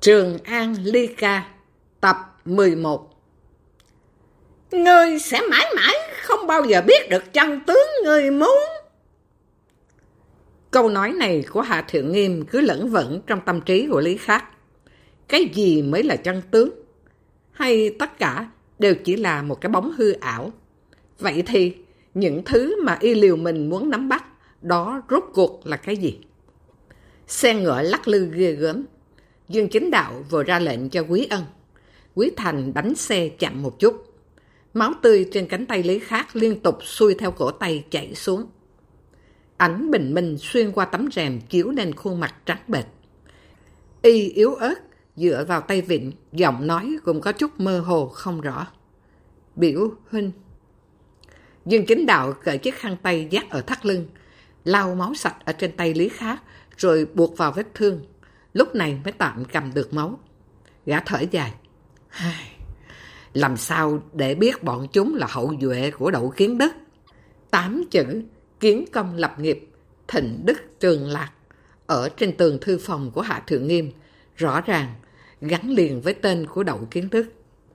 Trường An Ly Ca, tập 11. Ngươi sẽ mãi mãi không bao giờ biết được chân tướng ngươi muốn. Câu nói này của Hạ Thiệu Nghiêm cứ lẫn vẩn trong tâm trí của Lý Khắc. Cái gì mới là chân tướng? Hay tất cả đều chỉ là một cái bóng hư ảo? Vậy thì những thứ mà y liều mình muốn nắm bắt, đó rốt cuộc là cái gì? Xe ngựa lắc lư ghê gớm. Dương Chính Đạo vừa ra lệnh cho Quý Ân. Quý Thành đánh xe chậm một chút. Máu tươi trên cánh tay Lý Khắc liên tục xuôi theo cổ tay chảy xuống. Ánh bình minh xuyên qua tấm rèm chiếu lên khuôn mặt trắng bệch. Y yếu ớt dựa vào tay vịn, giọng nói cũng có chút mơ hồ không rõ. Biểu huynh. Dương Chính Đạo cởi chiếc khăn tay dắt ở thắt lưng, lau máu sạch ở trên tay Lý Khắc rồi buộc vào vết thương. Lúc này mới tạm cầm được máu. Gã thở dài. Làm sao để biết bọn chúng là hậu duệ của Đậu Kiến Đức? 8 chữ kiến công lập nghiệp, thịnh đức trường lạc ở trên tường thư phòng của Hạ Thượng Nghiêm rõ ràng gắn liền với tên của Đậu Kiến Đức.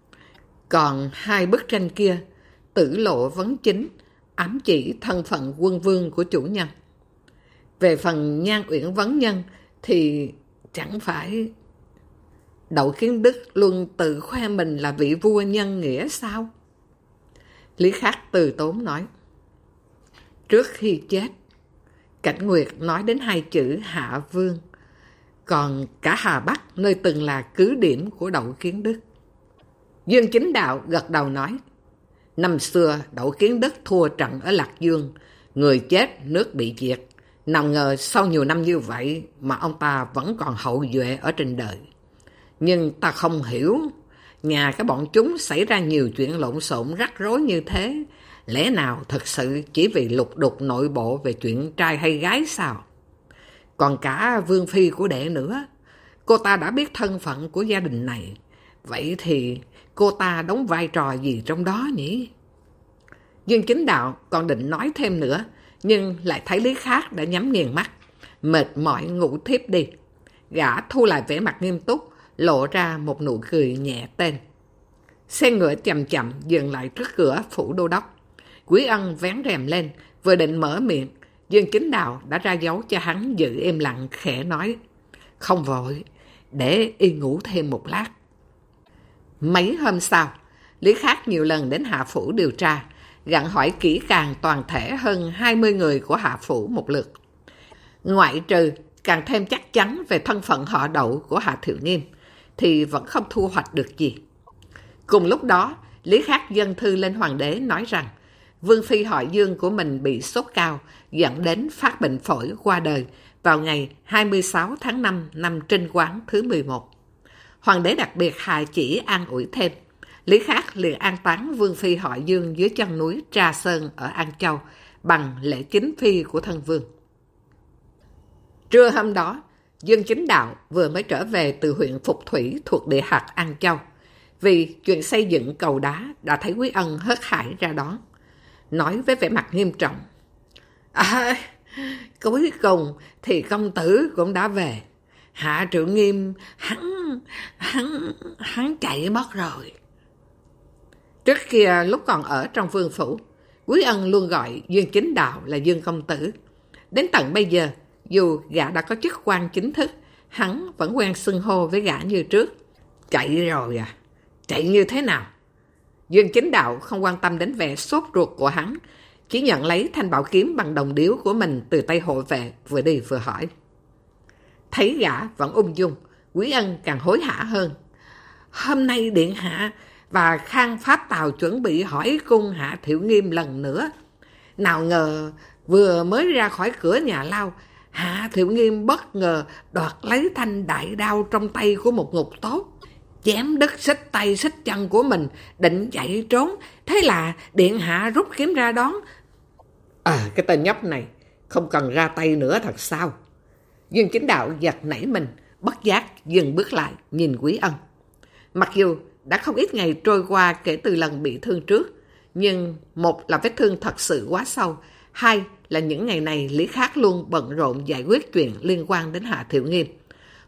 Còn 2 bức tranh kia, Tử Lộ Vấn Chính, ám chỉ thân phận quân vương của chủ nhân. Về phần Nhan Uyển Vấn Nhân thì chẳng phải Đậu Kiến Đức luôn tự khoe mình là vị vua nhân nghĩa sao? Lý Khắc từ tốn nói. Trước khi chết, Cảnh Nguyệt nói đến 2 chữ Hạ Vương, còn cả Hà Bắc nơi từng là cứ điểm của Đậu Kiến Đức. Dương Chính Đạo gật đầu nói. Năm xưa Đậu Kiến Đức thua trận ở Lạc Dương, người chết nước bị diệt. Nào ngờ sau nhiều năm như vậy mà ông ta vẫn còn hậu duệ ở trên đời. Nhưng ta không hiểu, nhà cái bọn chúng xảy ra nhiều chuyện lộn xộn rắc rối như thế, lẽ nào thật sự chỉ vì lục đục nội bộ về chuyện trai hay gái sao? Còn cả Vương Phi của đệ nữa, cô ta đã biết thân phận của gia đình này, vậy thì cô ta đóng vai trò gì trong đó nhỉ? Dương Chính Đạo còn định nói thêm nữa, nhưng lại thấy Lý Khắc đã nhắm nghiền mắt, mệt mỏi ngủ thiếp đi. Gã thu lại vẻ mặt nghiêm túc, lộ ra một nụ cười nhẹ tên. Xe ngựa chậm chậm dừng lại trước cửa phủ đô đốc. Quý Ân vén rèm lên, vừa định mở miệng, Dương Chính Đạo đã ra dấu cho hắn giữ im lặng, khẽ nói. Không vội, để y ngủ thêm một lát. Mấy hôm sau, Lý Khắc nhiều lần đến Hạ Phủ điều tra, gặng hỏi kỹ càng toàn thể hơn 20 người của Hạ Phủ một lượt. Ngoại trừ càng thêm chắc chắn về thân phận họ Đậu của Hạ Thiệu Nghiêm, thì vẫn không thu hoạch được gì. Cùng lúc đó, Lý Khắc dâng thư lên hoàng đế nói rằng Vương Phi họ Dương của mình bị sốt cao, dẫn đến phát bệnh phổi qua đời vào ngày 26 tháng 5 năm Trinh Quán thứ 11. Hoàng đế đặc biệt hạ chỉ an ủi thêm. Lý Khắc liền an táng Vương Phi họ Dương dưới chân núi Trà Sơn ở An Châu bằng lễ chính phi của thân vương. Trưa hôm đó, Dương Chính Đạo vừa mới trở về từ huyện Phục Thủy thuộc địa hạt An Châu. Vì chuyện xây dựng cầu đá đã thấy Quý Ân hớt hải ra đón. Nói với vẻ mặt nghiêm trọng. Cuối cùng thì công tử cũng đã về. Hạ Triệu Nghiêm hắn chạy mất rồi. Trước kia lúc còn ở trong vương phủ, Quý Ân luôn gọi Dương Chính Đạo là Dương công tử. Đến tận bây giờ, dù gã đã có chức quan chính thức, hắn vẫn quen xưng hô với gã như trước. Chạy rồi à? Chạy như thế nào? Dương Chính Đạo không quan tâm đến vẻ sốt ruột của hắn, chỉ nhận lấy thanh bảo kiếm bằng đồng điếu của mình từ tay hộ vệ, vừa đi vừa hỏi. Thấy gã vẫn ung dung, Quý Ân càng hối hả hơn. Hôm nay điện hạ và Khang Pháp Tào chuẩn bị hỏi cung Hạ Thiệu Nghiêm lần nữa. Nào ngờ vừa mới ra khỏi cửa nhà lao, Hạ Thiệu Nghiêm bất ngờ đoạt lấy thanh đại đao trong tay của một ngục tốt, chém đứt xích tay xích chân của mình, định chạy trốn. Thế là điện hạ rút kiếm ra đón. Cái tên nhóc này không cần ra tay nữa thật sao? Dương Chính Đạo giật nảy mình, bất giác dừng bước lại nhìn Quý Ân. Mặc dù đã không ít ngày trôi qua kể từ lần bị thương trước, nhưng một là vết thương thật sự quá sâu, hai là những ngày này Lý Khắc luôn bận rộn giải quyết chuyện liên quan đến Hạ Thiệu Nghiêm.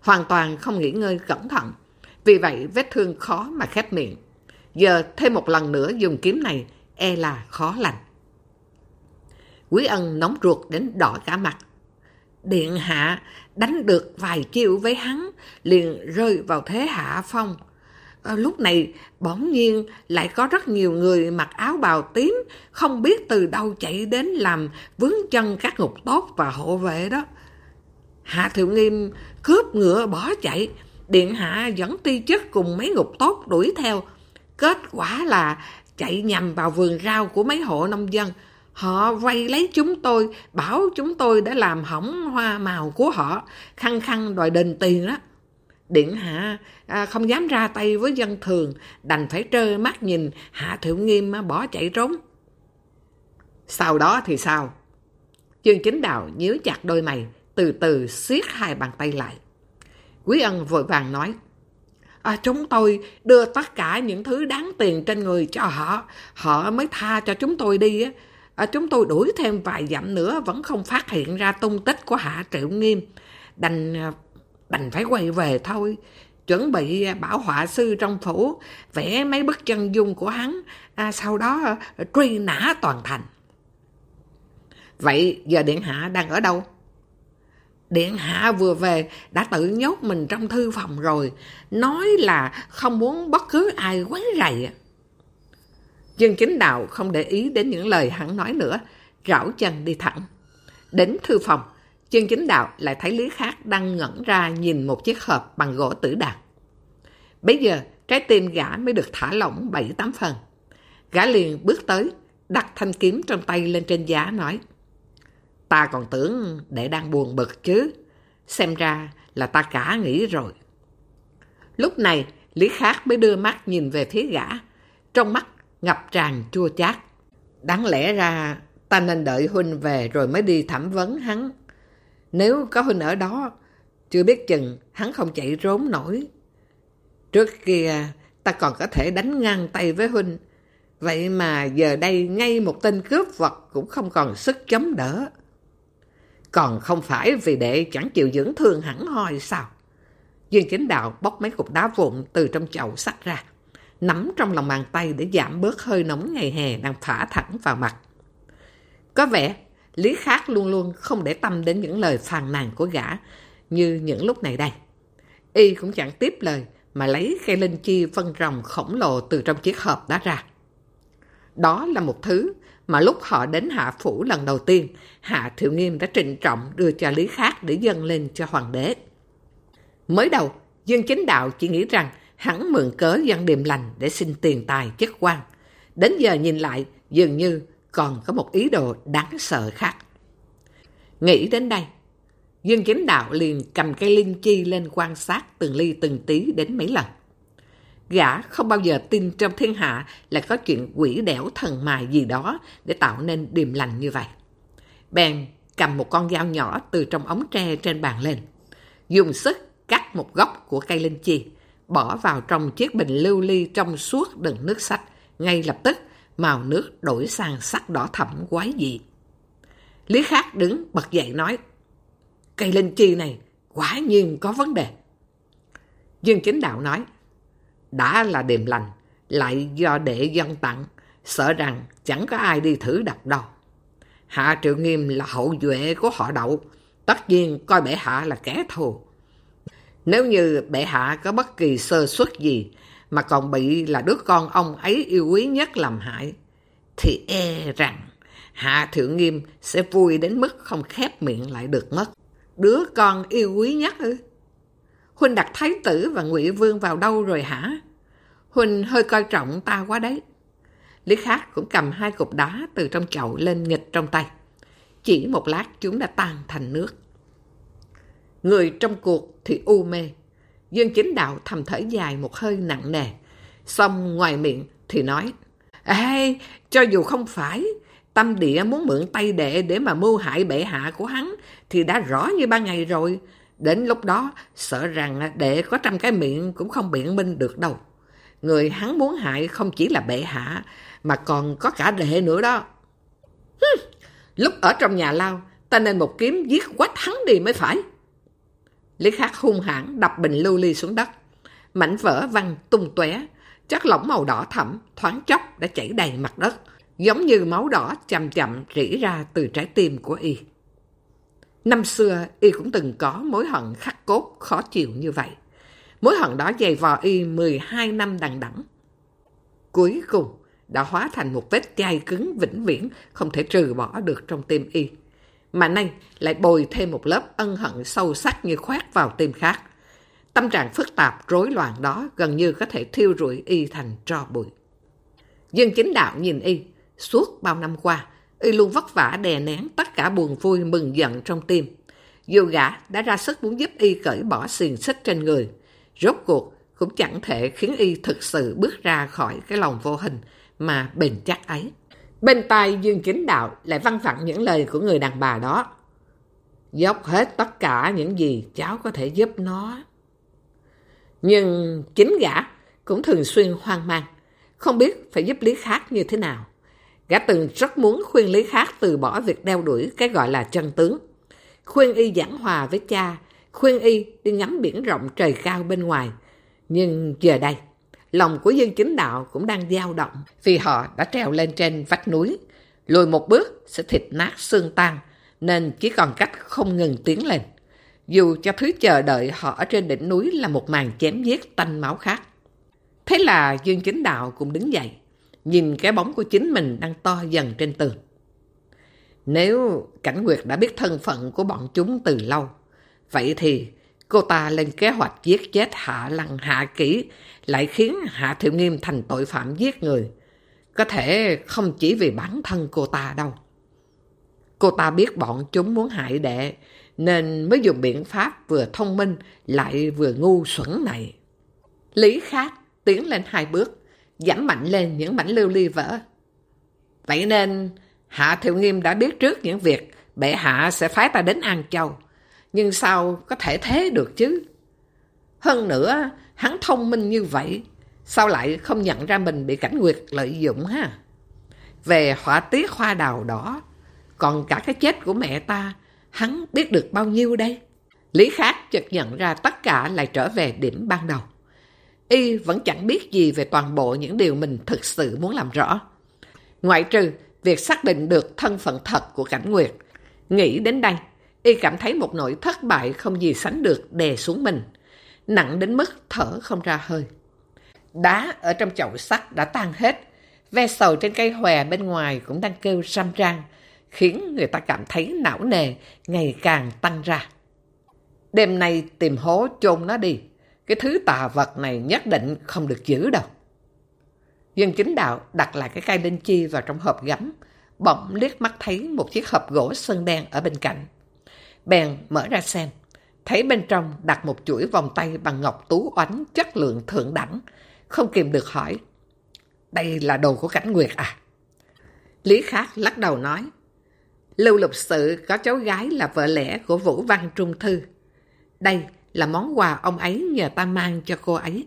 hoàn toàn không nghỉ ngơi cẩn thận. Vì vậy vết thương khó mà khép miệng. Giờ thêm một lần nữa dùng kiếm này e là khó lành. Quý Ân nóng ruột đến đỏ cả mặt. Điện hạ đánh được vài chiêu với hắn, liền rơi vào thế hạ phong. Lúc này bỗng nhiên lại có rất nhiều người mặc áo bào tím, không biết từ đâu chạy đến làm vướng chân các ngục tốt và hộ vệ đó. Hạ Thiệu Nghiêm cướp ngựa bỏ chạy, điện hạ dẫn ti chức cùng mấy ngục tốt đuổi theo. Kết quả là chạy nhằm vào vườn rau của mấy hộ nông dân. Họ vây lấy chúng tôi, bảo chúng tôi đã làm hỏng hoa màu của họ, khăng khăng đòi đền tiền đó. Điện hạ không dám ra tay với dân thường, đành phải trơ mắt nhìn Hạ Thiệu Nghiêm bỏ chạy trốn. Sau đó thì sao? Dương Chính Đạo nhíu chặt đôi mày, từ từ siết hai bàn tay lại. Quý Ân vội vàng nói, chúng tôi đưa tất cả những thứ đáng tiền trên người cho họ, họ mới tha cho chúng tôi đi. Chúng tôi đuổi thêm vài dặm nữa vẫn không phát hiện ra tung tích của Hạ Thiệu Nghiêm. Đành phải quay về thôi. Chuẩn bị bảo họa sư trong phủ vẽ mấy bức chân dung của hắn, sau đó truy nã toàn thành. Vậy giờ điện hạ đang ở đâu? Điện hạ vừa về đã tự nhốt mình trong thư phòng rồi, nói là không muốn bất cứ ai quấy rầy. Dương Chính Đạo không để ý đến những lời hắn nói nữa, rảo chân đi thẳng. Đến thư phòng, Dương Chính Đạo lại thấy Lý Khắc đang ngẩn ra nhìn một chiếc hộp bằng gỗ tử đàn. Bây giờ trái tim gã mới được thả lỏng 7-8 phần. Gã liền bước tới, đặt thanh kiếm trong tay lên trên giá nói, ta còn tưởng đệ đang buồn bực chứ, xem ra là ta cả nghĩ rồi. Lúc này Lý Khắc mới đưa mắt nhìn về phía gã, trong mắt ngập tràn chua chát. Đáng lẽ ra ta nên đợi huynh về rồi mới đi thẩm vấn hắn. Nếu có huynh ở đó, chưa biết chừng hắn không chạy trốn nổi. Trước kia ta còn có thể đánh ngang tay với huynh, vậy mà giờ đây ngay một tên cướp vật cũng không còn sức chống đỡ. Còn không phải vì đệ chẳng chịu dưỡng thương hẳn hoi sao? Dương Chính Đạo bóc mấy cục đá vụn từ trong chậu xách ra, nắm trong lòng bàn tay để giảm bớt hơi nóng ngày hè đang phả thẳng vào mặt. Có vẻ Lý Khắc luôn luôn không để tâm đến những lời phàn nàn của gã như những lúc này đây. Y cũng chẳng tiếp lời mà lấy cây linh chi vân rồng khổng lồ từ trong chiếc hộp đó ra. Đó là một thứ mà lúc họ đến Hạ Phủ lần đầu tiên, Hạ Thiệu Nghiêm đã trịnh trọng đưa cho Lý Khắc để dâng lên cho hoàng đế. Mới đầu, Dương Chính Đạo chỉ nghĩ rằng hắn mượn cớ dâng điềm lành để xin tiền tài chức quan. Đến giờ nhìn lại, dường như còn có một ý đồ đáng sợ khác. Nghĩ đến đây, Dương Chính Đạo liền cầm cây linh chi lên quan sát từng ly từng tí đến mấy lần. Gã không bao giờ tin trong thiên hạ là có chuyện quỷ đẻo thần mài gì đó để tạo nên điềm lành như vậy. Bèn cầm một con dao nhỏ từ trong ống tre trên bàn lên, dùng sức cắt một góc của cây linh chi, bỏ vào trong chiếc bình lưu ly trong suốt đựng nước sạch. Ngay lập tức, màu nước đổi sang sắc đỏ thẫm quái dị. Lý Khắc đứng bật dậy nói, cây linh chi này quả nhiên có vấn đề. Dương Chính Đạo nói, đã là điềm lành, lại do đệ dâng tặng, sợ rằng chẳng có ai đi thử đập đâu. Hạ Thiệu Nghiêm là hậu duệ của họ Đậu, tất nhiên coi bệ hạ là kẻ thù. Nếu như bệ hạ có bất kỳ sơ suất gì mà còn bị là đứa con ông ấy yêu quý nhất làm hại, thì e rằng Hạ Thiệu Nghiêm sẽ vui đến mức không khép miệng lại được mất. Đứa con yêu quý nhất ư? Huynh đặt thái tử và Ngụy Vương vào đâu rồi hả? Huynh hơi coi trọng ta quá đấy. Lý Khắc cũng cầm hai cục đá từ trong chậu lên nghịch trong tay. Chỉ một lát chúng đã tan thành nước. Người trong cuộc thì u mê. Dương Chính Đạo thầm thở dài một hơi nặng nề. Xong ngoài miệng thì nói, ê, cho dù không phải, Tâm Địa muốn mượn tay đệ để mà mưu hại bệ hạ của hắn thì đã rõ như ban ngày rồi. Đến lúc đó sợ rằng đệ có trăm cái miệng cũng không biện minh được đâu. Người hắn muốn hại không chỉ là bệ hạ mà còn có cả đệ nữa đó. Lúc ở trong nhà lao ta nên một kiếm giết quách hắn đi mới phải. Lý Khắc hung hãn đập bình lưu ly xuống đất. Mảnh vỡ văng tung tóe, chất lỏng màu đỏ thẫm thoáng chốc đã chảy đầy mặt đất, giống như máu đỏ chậm chậm rỉ ra từ trái tim của y. Năm xưa, y cũng từng có mối hận khắc cốt khó chịu như vậy. Mối hận đó dày vò y 12 năm đằng đẵng. Cuối cùng đã hóa thành một vết chai cứng vĩnh viễn không thể trừ bỏ được trong tim y. Mà nay lại bồi thêm một lớp ân hận sâu sắc như khoét vào tim khác. Tâm trạng phức tạp rối loạn đó gần như có thể thiêu rụi y thành tro bụi. Dương Chính Đạo nhìn y, suốt bao năm qua, y luôn vất vả đè nén tất cả buồn vui mừng giận trong tim. Dù gã đã ra sức muốn giúp y cởi bỏ xiềng xích trên người, rốt cuộc cũng chẳng thể khiến y thực sự bước ra khỏi cái lòng vô hình mà bền chắc ấy. Bên tai Dương Chính Đạo lại văng vẳng những lời của người đàn bà đó. Dốc hết tất cả những gì cháu có thể giúp nó. Nhưng chính gã cũng thường xuyên hoang mang, không biết phải giúp Lý Khắc như thế nào. Gã từng rất muốn khuyên Lý Khắc từ bỏ việc đeo đuổi cái gọi là chân tướng. Khuyên y giảng hòa với cha, khuyên y đi ngắm biển rộng trời cao bên ngoài. Nhưng giờ đây, lòng của Dương Chính Đạo cũng đang dao động vì họ đã trèo lên trên vách núi. Lùi một bước sẽ thịt nát xương tan, nên chỉ còn cách không ngừng tiến lên. Dù cho thứ chờ đợi họ ở trên đỉnh núi là một màn chém giết tanh máu khác. Thế là Dương Chính Đạo cũng đứng dậy, nhìn cái bóng của chính mình đang to dần trên tường. Nếu Cảnh Nguyệt đã biết thân phận của bọn chúng từ lâu, vậy thì cô ta lên kế hoạch giết chết Hạ Lăng Hạ Kỷ, lại khiến Hạ Thiệu Nghiêm thành tội phạm giết người. Có thể không chỉ vì bản thân cô ta đâu. Cô ta biết bọn chúng muốn hại đệ, nên mới dùng biện pháp vừa thông minh lại vừa ngu xuẩn này. Lý Khắc tiến lên 2 bước, giẫm mạnh lên những mảnh lưu ly vỡ. Vậy nên Hạ Thiệu Nghiêm đã biết trước những việc bệ hạ sẽ phái ta đến An Châu. Nhưng sao có thể thế được chứ? Hơn nữa, hắn thông minh như vậy, sao lại không nhận ra mình bị Cảnh Nguyệt lợi dụng ha? Về họa tiết hoa đào đỏ, còn cả cái chết của mẹ ta, hắn biết được bao nhiêu đây? Lý Khắc chợt nhận ra tất cả lại trở về điểm ban đầu. Y vẫn chẳng biết gì về toàn bộ những điều mình thực sự muốn làm rõ. Ngoại trừ việc xác định được thân phận thật của Cảnh Nguyệt. Nghĩ đến đây, y cảm thấy một nỗi thất bại không gì sánh được đè xuống mình, nặng đến mức thở không ra hơi. Đá ở trong chậu sắt đã tan hết, ve sầu trên cây hòe bên ngoài cũng đang kêu râm ran, khiến người ta cảm thấy não nề ngày càng tăng ra. Đêm nay tìm hố chôn nó đi, cái thứ tà vật này nhất định không được giữ đâu. Dương Chính Đạo đặt lại cái cây linh chi vào trong hộp gấm, bỗng liếc mắt thấy một chiếc hộp gỗ sơn đen ở bên cạnh. Bèn mở ra xem, thấy bên trong đặt một chuỗi vòng tay bằng ngọc tú oánh chất lượng thượng đẳng, không kìm được hỏi: đây là đồ của Cảnh Nguyệt à? Lý Khắc lắc đầu nói: Lưu Lục Sự có cháu gái là vợ lẽ của Vũ Văn Trung Thư. Đây là món quà ông ấy nhờ ta mang cho cô ấy.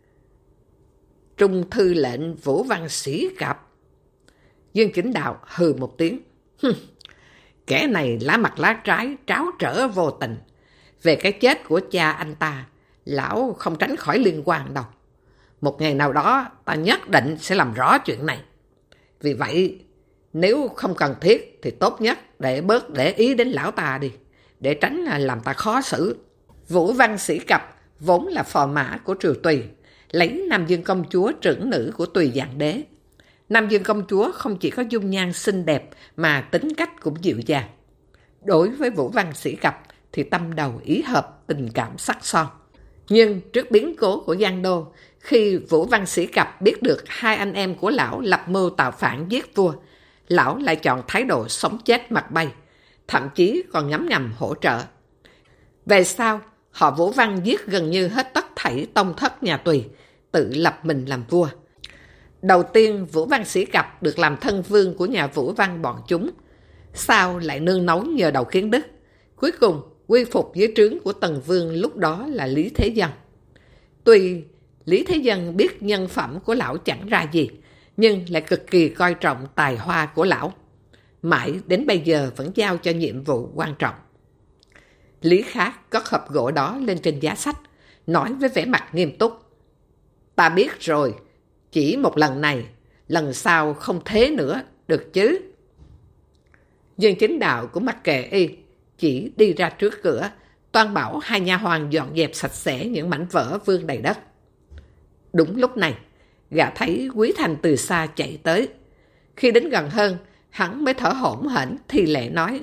Trung Thư lệnh Vũ Văn Sĩ Cập. Dương Chính Đạo hừ một tiếng: kẻ này lá mặt lá trái, tráo trở vô tình. Về cái chết của cha anh ta, lão không tránh khỏi liên quan đâu. Một ngày nào đó ta nhất định sẽ làm rõ chuyện này. Vì vậy, nếu không cần thiết thì tốt nhất để bớt để ý đến lão ta đi, để tránh làm ta khó xử. Vũ Văn Sĩ Cập vốn là phò mã của Triều Tùy, lấy Nam Dương công chúa trưởng nữ của Tùy Dạng Đế. Nam Dương công chúa không chỉ có dung nhan xinh đẹp mà tính cách cũng dịu dàng. Đối với Vũ Văn Sĩ Cập thì tâm đầu ý hợp, tình cảm sắc son. Nhưng trước biến cố của Giang Đô, khi Vũ Văn Sĩ Cập biết được hai anh em của lão lập mưu tạo phản giết vua, lão lại chọn thái độ sống chết mặt bay, thậm chí còn ngấm ngầm hỗ trợ. Về sau, họ Vũ Văn giết gần như hết tất thảy tông thất nhà Tùy, tự lập mình làm vua. Đầu tiên, Vũ Văn Sĩ Cập được làm thân vương của nhà Vũ Văn bọn chúng, sau lại nương náu nhờ Đậu Kiến Đức, cuối cùng quy phục dưới trướng của Tần Vương lúc đó là Lý Thế Dân. Tuy Lý Thế Dân biết nhân phẩm của lão chẳng ra gì, nhưng lại cực kỳ coi trọng tài hoa của lão. Mãi đến bây giờ vẫn giao cho nhiệm vụ quan trọng. Lý Khắc cất hộp gỗ đó lên trên giá sách, nói với vẻ mặt nghiêm túc. Ta biết rồi, chỉ một lần này, lần sau không thế nữa, được chứ? Dương Chính Đạo cũng mặc kệ y, chỉ đi ra trước cửa, toan bảo hai nha hoàn dọn dẹp sạch sẽ những mảnh vỡ vương đầy đất. Đúng lúc này, gã thấy Quý Thành từ xa chạy tới. Khi đến gần hơn, hắn mới thở hổn hển thì lệ nói: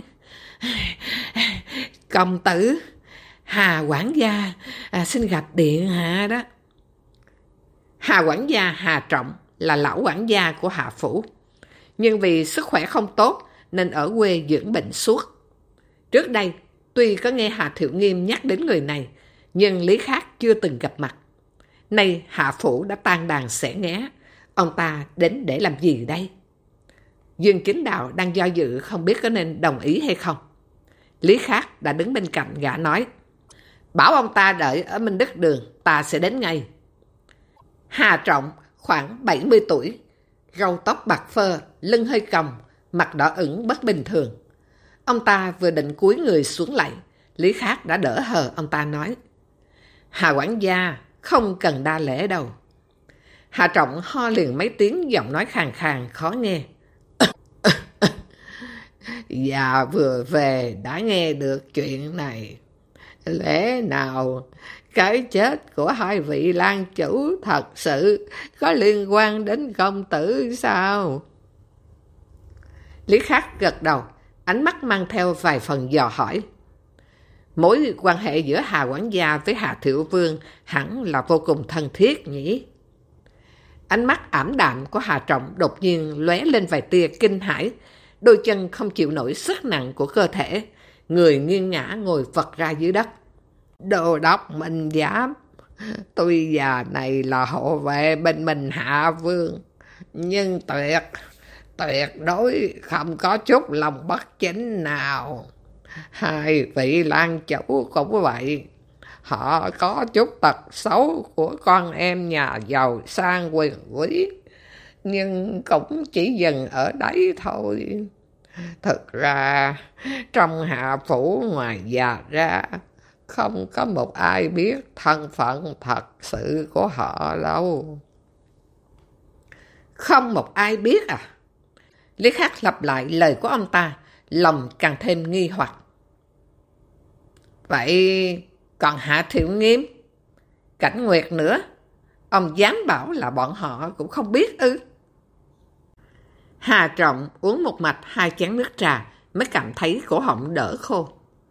Công tử, Hà quản gia xin gặp điện hạ đó. Hà quản gia Hà Trọng là lão quản gia của Hạ phủ, nhưng vì sức khỏe không tốt nên ở quê dưỡng bệnh suốt. Trước đây, tuy có nghe Hà Thiệu Nghiêm nhắc đến người này, nhưng Lý Khắc chưa từng gặp mặt. Nay Hạ phủ đã tan đàn xẻ nghé, ông ta đến để làm gì đây? Dương Chính Đạo đang do dự không biết có nên đồng ý hay không. Lý Khắc đã đứng bên cạnh gã nói: Bảo ông ta đợi ở Minh Đức Đường, ta sẽ đến ngay. Hà Trọng khoảng 70 tuổi, râu tóc bạc phơ, lưng hơi còng, mặt đỏ ửng bất bình thường. Ông ta vừa định cúi người xuống lạy, Lý Khắc đã đỡ hờ ông ta nói: Hà quản gia, không cần đa lễ đâu. Hà Trọng ho liền mấy tiếng, giọng nói khàn khàn khó nghe. Dạ vừa về đã nghe được chuyện này. Lẽ nào cái chết của hai vị lang chủ thật sự có liên quan đến công tử sao? Lý Khắc gật đầu, ánh mắt mang theo vài phần dò hỏi. Mối quan hệ giữa Hà quản gia với Hà Thiệu Vương hẳn là vô cùng thân thiết nhỉ? Ánh mắt ảm đạm của Hà Trọng đột nhiên lóe lên vài tia kinh hãi, đôi chân không chịu nổi sức nặng của cơ thể, người nghiêng ngã ngồi vật ra dưới đất. Đồ đốc Minh Giám, tuy già này là hộ vệ bên mình Hạ Vương, nhưng tuyệt đối không có chút lòng bất chính nào. Hai vị lang chủ cũng vậy, họ có chút tật xấu của con em nhà giàu sang quyền quý, nhưng cũng chỉ dừng ở đấy thôi. Thực ra, trong Hạ phủ ngoài già ra, không có một ai biết thân phận thật sự của họ đâu. Không một ai biết à? Lý Khắc lặp lại lời của ông ta, lòng càng thêm nghi hoặc. Vậy còn Hạ Thiệu Nghiêm, Cảnh Nguyệt nữa, ông dám bảo là bọn họ cũng không biết ư? Hà Trọng uống một mạch 2 chén nước trà mới cảm thấy cổ họng đỡ khô.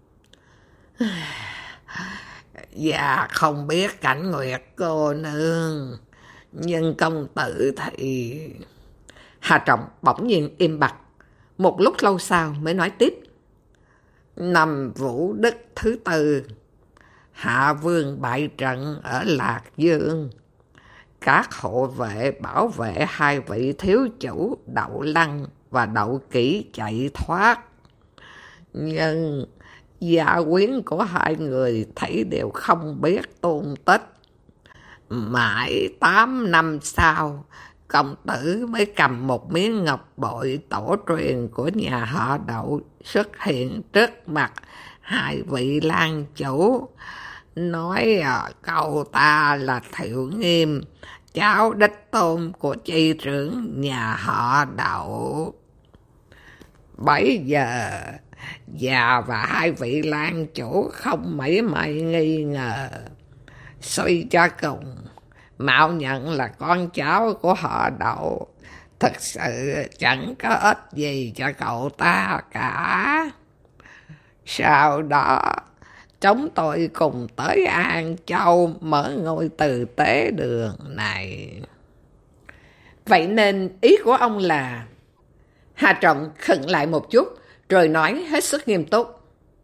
Dạ không biết Cảnh Nguyệt cô nương, nhưng công tử thì... Hà Trọng bỗng nhiên im bặt, một lúc lâu sau mới nói tiếp. Năm Vũ Đức thứ 4, Hạ Vương bại trận ở Lạc Dương. Các hộ vệ bảo vệ hai vị thiếu chủ Đậu Lăng và Đậu Kỷ chạy thoát. Nhưng gia quyến của hai người thấy đều không biết tung tích. Mãi 8 năm sau, công tử mới cầm một miếng ngọc bội tổ truyền của nhà họ Đậu xuất hiện trước mặt hai vị lang chủ, nói câu ta là Thiệu Nghiêm, cháu đích tôn của chi trưởng nhà họ Đậu. Bấy giờ già và hai vị lang chủ không mảy may nghi ngờ, suy cho cùng mạo nhận là con cháu của họ Đậu, thật sự chẳng có ích gì cho cậu ta cả. Sau đó chúng tôi cùng tới An Châu mở ngôi Từ Tế Đường này. Vậy nên ý của ông là... Hà Trọng khựng lại một chút rồi nói hết sức nghiêm túc.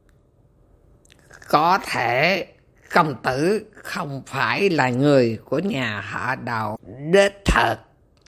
Có thể công tử không phải là người của nhà họ Đậu đích thực,